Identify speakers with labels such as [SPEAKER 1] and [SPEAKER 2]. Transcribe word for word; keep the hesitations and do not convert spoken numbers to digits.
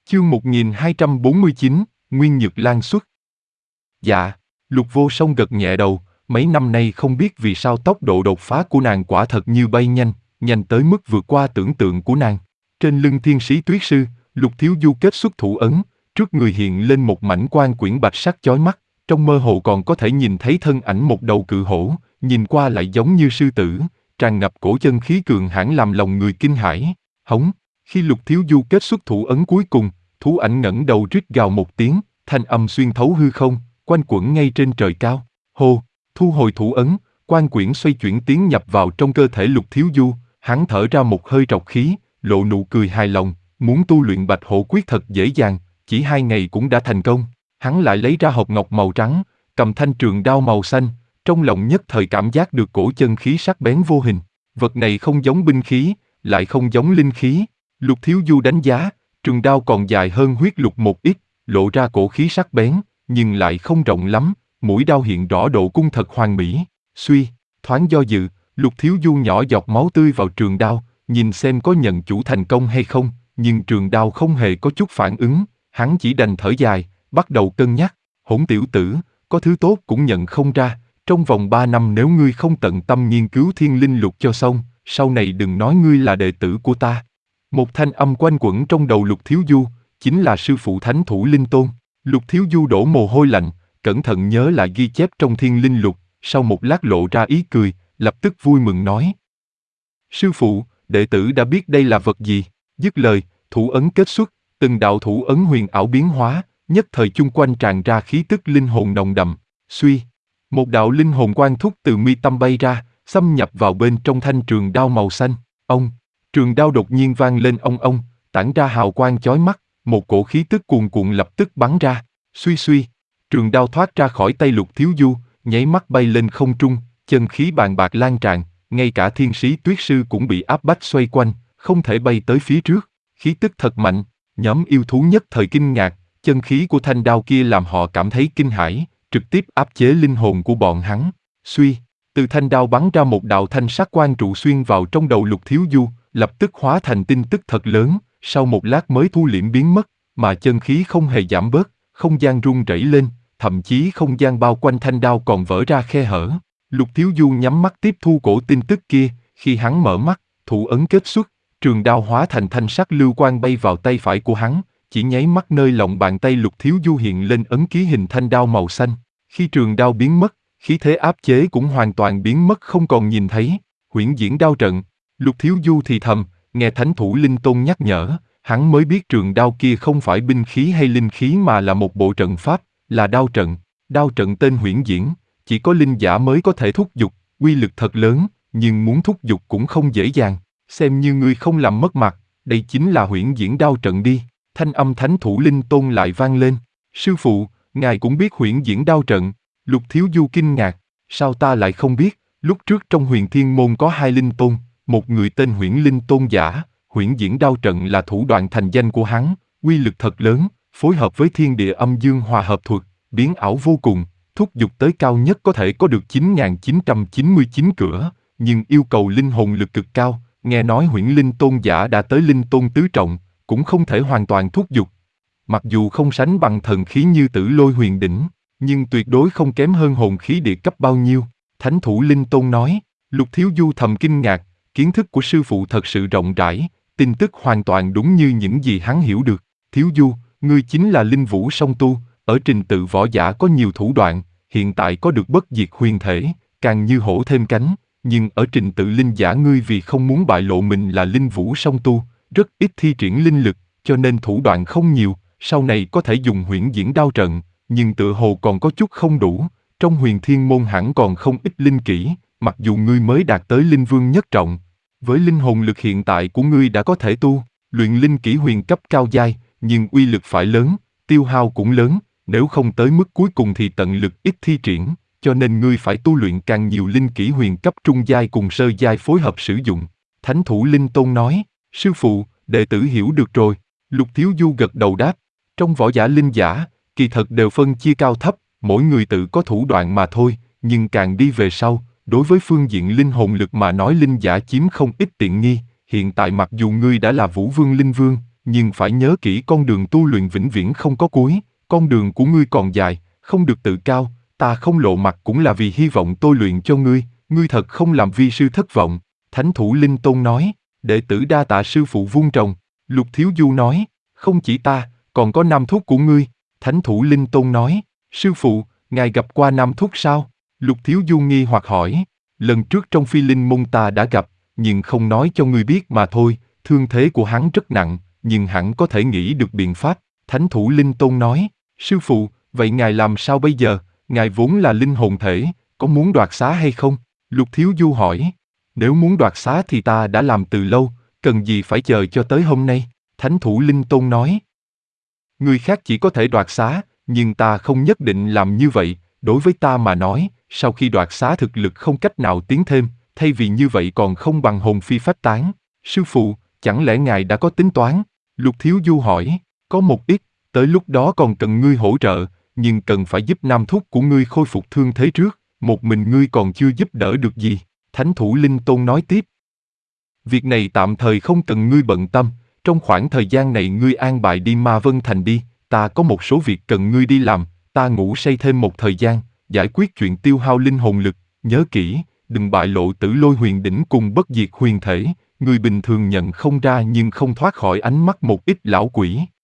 [SPEAKER 1] Chương một nghìn hai trăm bốn mươi chín, Nguyên Nhược Lan xuất. Dạ, Lục Vô Song gật nhẹ đầu, mấy năm nay không biết vì sao tốc độ đột phá của nàng quả thật như bay nhanh, nhanh tới mức vượt qua tưởng tượng của nàng. Trên lưng thiên sĩ tuyết sư, Lục Thiếu Du kết xuất thủ ấn, trước người hiện lên một mảnh quan quyển bạch sắc chói mắt, trong mơ hồ còn có thể nhìn thấy thân ảnh một đầu cự hổ, nhìn qua lại giống như sư tử, tràn ngập cổ chân khí cường hãn làm lòng người kinh hãi. Hống, khi Lục Thiếu Du kết xuất thủ ấn cuối cùng, thú ảnh ngẩng đầu rít gào một tiếng, thanh âm xuyên thấu hư không, quanh quẩn ngay trên trời cao. Hô, thu hồi thủ ấn, quan quyển xoay chuyển tiến nhập vào trong cơ thể Lục Thiếu Du, hắn thở ra một hơi trọc khí, lộ nụ cười hài lòng, muốn tu luyện Bạch Hổ Quyết thật dễ dàng, chỉ hai ngày cũng đã thành công. Hắn lại lấy ra hộp ngọc màu trắng, cầm thanh trường đao màu xanh, trong lòng nhất thời cảm giác được cổ chân khí sắc bén vô hình. Vật này không giống binh khí, lại không giống linh khí. Lục Thiếu Du đánh giá, trường đao còn dài hơn huyết lục một ít, lộ ra cổ khí sắc bén, nhưng lại không rộng lắm, mũi đao hiện rõ độ cung thật hoàn mỹ. Suy, thoáng do dự, Lục Thiếu Du nhỏ giọt máu tươi vào trường đao, nhìn xem có nhận chủ thành công hay không, nhưng trường đao không hề có chút phản ứng, hắn chỉ đành thở dài, bắt đầu cân nhắc. Hỗn tiểu tử, có thứ tốt cũng nhận không ra, trong vòng ba năm nếu ngươi không tận tâm nghiên cứu thiên linh lục cho xong, sau này đừng nói ngươi là đệ tử của ta. Một thanh âm quanh quẩn trong đầu Lục Thiếu Du, chính là sư phụ Thánh Thủ Linh Tôn. Lục Thiếu Du đổ mồ hôi lạnh, cẩn thận nhớ lại ghi chép trong thiên linh lục, sau một lát lộ ra ý cười, lập tức vui mừng nói. Sư phụ, đệ tử đã biết đây là vật gì. Dứt lời, thủ ấn kết xuất, từng đạo thủ ấn huyền ảo biến hóa, nhất thời chung quanh tràn ra khí tức linh hồn nồng đậm. Suy, một đạo linh hồn quang thúc từ mi tâm bay ra, xâm nhập vào bên trong thanh trường đao màu xanh. Ông, trường đao đột nhiên vang lên ong ong, tản ra hào quang chói mắt, một cổ khí tức cuồn cuộn lập tức bắn ra. Suy suy, trường đao thoát ra khỏi tay Lục Thiếu Du, nháy mắt bay lên không trung, chân khí bàn bạc lan tràn, ngay cả thiên sĩ tuyết sư cũng bị áp bách xoay quanh, không thể bay tới phía trước. Khí tức thật mạnh, nhóm yêu thú nhất thời kinh ngạc, chân khí của thanh đao kia làm họ cảm thấy kinh hãi, trực tiếp áp chế linh hồn của bọn hắn. Suy, từ thanh đao bắn ra một đạo thanh sắc quang trụ xuyên vào trong đầu Lục Thiếu Du, lập tức hóa thành tin tức thật lớn, sau một lát mới thu liễm biến mất, mà chân khí không hề giảm bớt, không gian rung rẩy lên, thậm chí không gian bao quanh thanh đao còn vỡ ra khe hở. Lục Thiếu Du nhắm mắt tiếp thu cổ tin tức kia, khi hắn mở mắt, thủ ấn kết xuất, trường đao hóa thành thanh sắc lưu quang bay vào tay phải của hắn, chỉ nháy mắt nơi lòng bàn tay Lục Thiếu Du hiện lên ấn ký hình thanh đao màu xanh. Khi trường đao biến mất, khí thế áp chế cũng hoàn toàn biến mất không còn nhìn thấy. Huyễn diễn đao trận, Lục Thiếu Du thì thầm, nghe Thánh Thủ Linh Tôn nhắc nhở, hắn mới biết trường đao kia không phải binh khí hay linh khí mà là một bộ trận pháp, là đao trận. Đao trận tên huyễn diễn, chỉ có linh giả mới có thể thúc giục, uy lực thật lớn, nhưng muốn thúc giục cũng không dễ dàng. Xem như ngươi không làm mất mặt, đây chính là huyễn diễn đao trận đi. Thanh âm Thánh Thủ Linh Tôn lại vang lên. Sư phụ, ngài cũng biết huyễn diễn đao trận. Lục Thiếu Du kinh ngạc, sao ta lại không biết? Lúc trước trong Huyền Thiên Môn có hai linh tôn, một người tên Huyễn Linh Tôn giả, huyễn diễn đao trận là thủ đoạn thành danh của hắn, uy lực thật lớn, phối hợp với thiên địa âm dương hòa hợp thuật, biến ảo vô cùng, thúc giục tới cao nhất có thể có được chín nghìn chín trăm chín mươi chín cửa, nhưng yêu cầu linh hồn lực cực cao. Nghe nói Huyễn Linh Tôn giả đã tới linh tôn tứ trọng, cũng không thể hoàn toàn thúc giục. Mặc dù không sánh bằng thần khí như Tử Lôi Huyền Đỉnh, nhưng tuyệt đối không kém hơn hồn khí địa cấp bao nhiêu. Thánh Thủ Linh Tôn nói. Lục Thiếu Du thầm kinh ngạc, kiến thức của sư phụ thật sự rộng rãi, tin tức hoàn toàn đúng như những gì hắn hiểu được. Thiếu Du, ngươi chính là linh vũ song tu, ở trình tự võ giả có nhiều thủ đoạn, hiện tại có được bất diệt huyền thể, càng như hổ thêm cánh, nhưng ở trình tự linh giả ngươi vì không muốn bại lộ mình là linh vũ song tu, rất ít thi triển linh lực, cho nên thủ đoạn không nhiều, sau này có thể dùng huyễn diễn đao trận, nhưng tựa hồ còn có chút không đủ, trong Huyền Thiên Môn hẳn còn không ít linh kỹ, mặc dù ngươi mới đạt tới linh vương nhất trọng, với linh hồn lực hiện tại của ngươi đã có thể tu luyện linh kỹ huyền cấp cao giai, nhưng uy lực phải lớn, tiêu hao cũng lớn, nếu không tới mức cuối cùng thì tận lực ít thi triển, cho nên ngươi phải tu luyện càng nhiều linh kỹ huyền cấp trung giai cùng sơ giai phối hợp sử dụng. Thánh Thủ Linh Tôn nói, sư phụ, đệ tử hiểu được rồi. Lục Thiếu Du gật đầu đáp, trong võ giả linh giả, kỳ thật đều phân chia cao thấp, mỗi người tự có thủ đoạn mà thôi, nhưng càng đi về sau, đối với phương diện linh hồn lực mà nói linh giả chiếm không ít tiện nghi. Hiện tại mặc dù ngươi đã là Vũ Vương Linh Vương, nhưng phải nhớ kỹ con đường tu luyện vĩnh viễn không có cuối, con đường của ngươi còn dài, không được tự cao, ta không lộ mặt cũng là vì hy vọng tôi luyện cho ngươi, ngươi thật không làm vi sư thất vọng. Thánh thủ Linh Tôn nói, đệ tử đa tạ sư phụ vuông trồng. Lục Thiếu Du nói, không chỉ ta, còn có nam thúc của ngươi. Thánh thủ Linh Tôn nói, sư phụ, ngài gặp qua nam thúc sao? Lục Thiếu Du nghi hoặc hỏi, lần trước trong phi linh môn ta đã gặp, nhưng không nói cho ngươi biết mà thôi, thương thế của hắn rất nặng, nhưng hẳn có thể nghĩ được biện pháp. Thánh thủ Linh Tôn nói, sư phụ, vậy ngài làm sao bây giờ, ngài vốn là linh hồn thể, có muốn đoạt xá hay không? Lục Thiếu Du hỏi, nếu muốn đoạt xá thì ta đã làm từ lâu, cần gì phải chờ cho tới hôm nay? Thánh thủ Linh Tôn nói, người khác chỉ có thể đoạt xá, nhưng ta không nhất định làm như vậy, đối với ta mà nói, sau khi đoạt xá thực lực không cách nào tiến thêm, thay vì như vậy còn không bằng hồn phi phách tán. Sư phụ, chẳng lẽ ngài đã có tính toán? Lục Thiếu Du hỏi, có một ít, tới lúc đó còn cần ngươi hỗ trợ, nhưng cần phải giúp nam thúc của ngươi khôi phục thương thế trước, một mình ngươi còn chưa giúp đỡ được gì. Thánh thủ Linh Tôn nói tiếp, việc này tạm thời không cần ngươi bận tâm, trong khoảng thời gian này ngươi an bài đi Ma Vân Thành đi, ta có một số việc cần ngươi đi làm, ta ngủ say thêm một thời gian, giải quyết chuyện tiêu hao linh hồn lực, nhớ kỹ, đừng bại lộ Tử Lôi Huyền Đỉnh cùng Bất Diệt Huyền Thể, người bình thường nhận không ra nhưng không thoát khỏi ánh mắt một ít lão quỷ.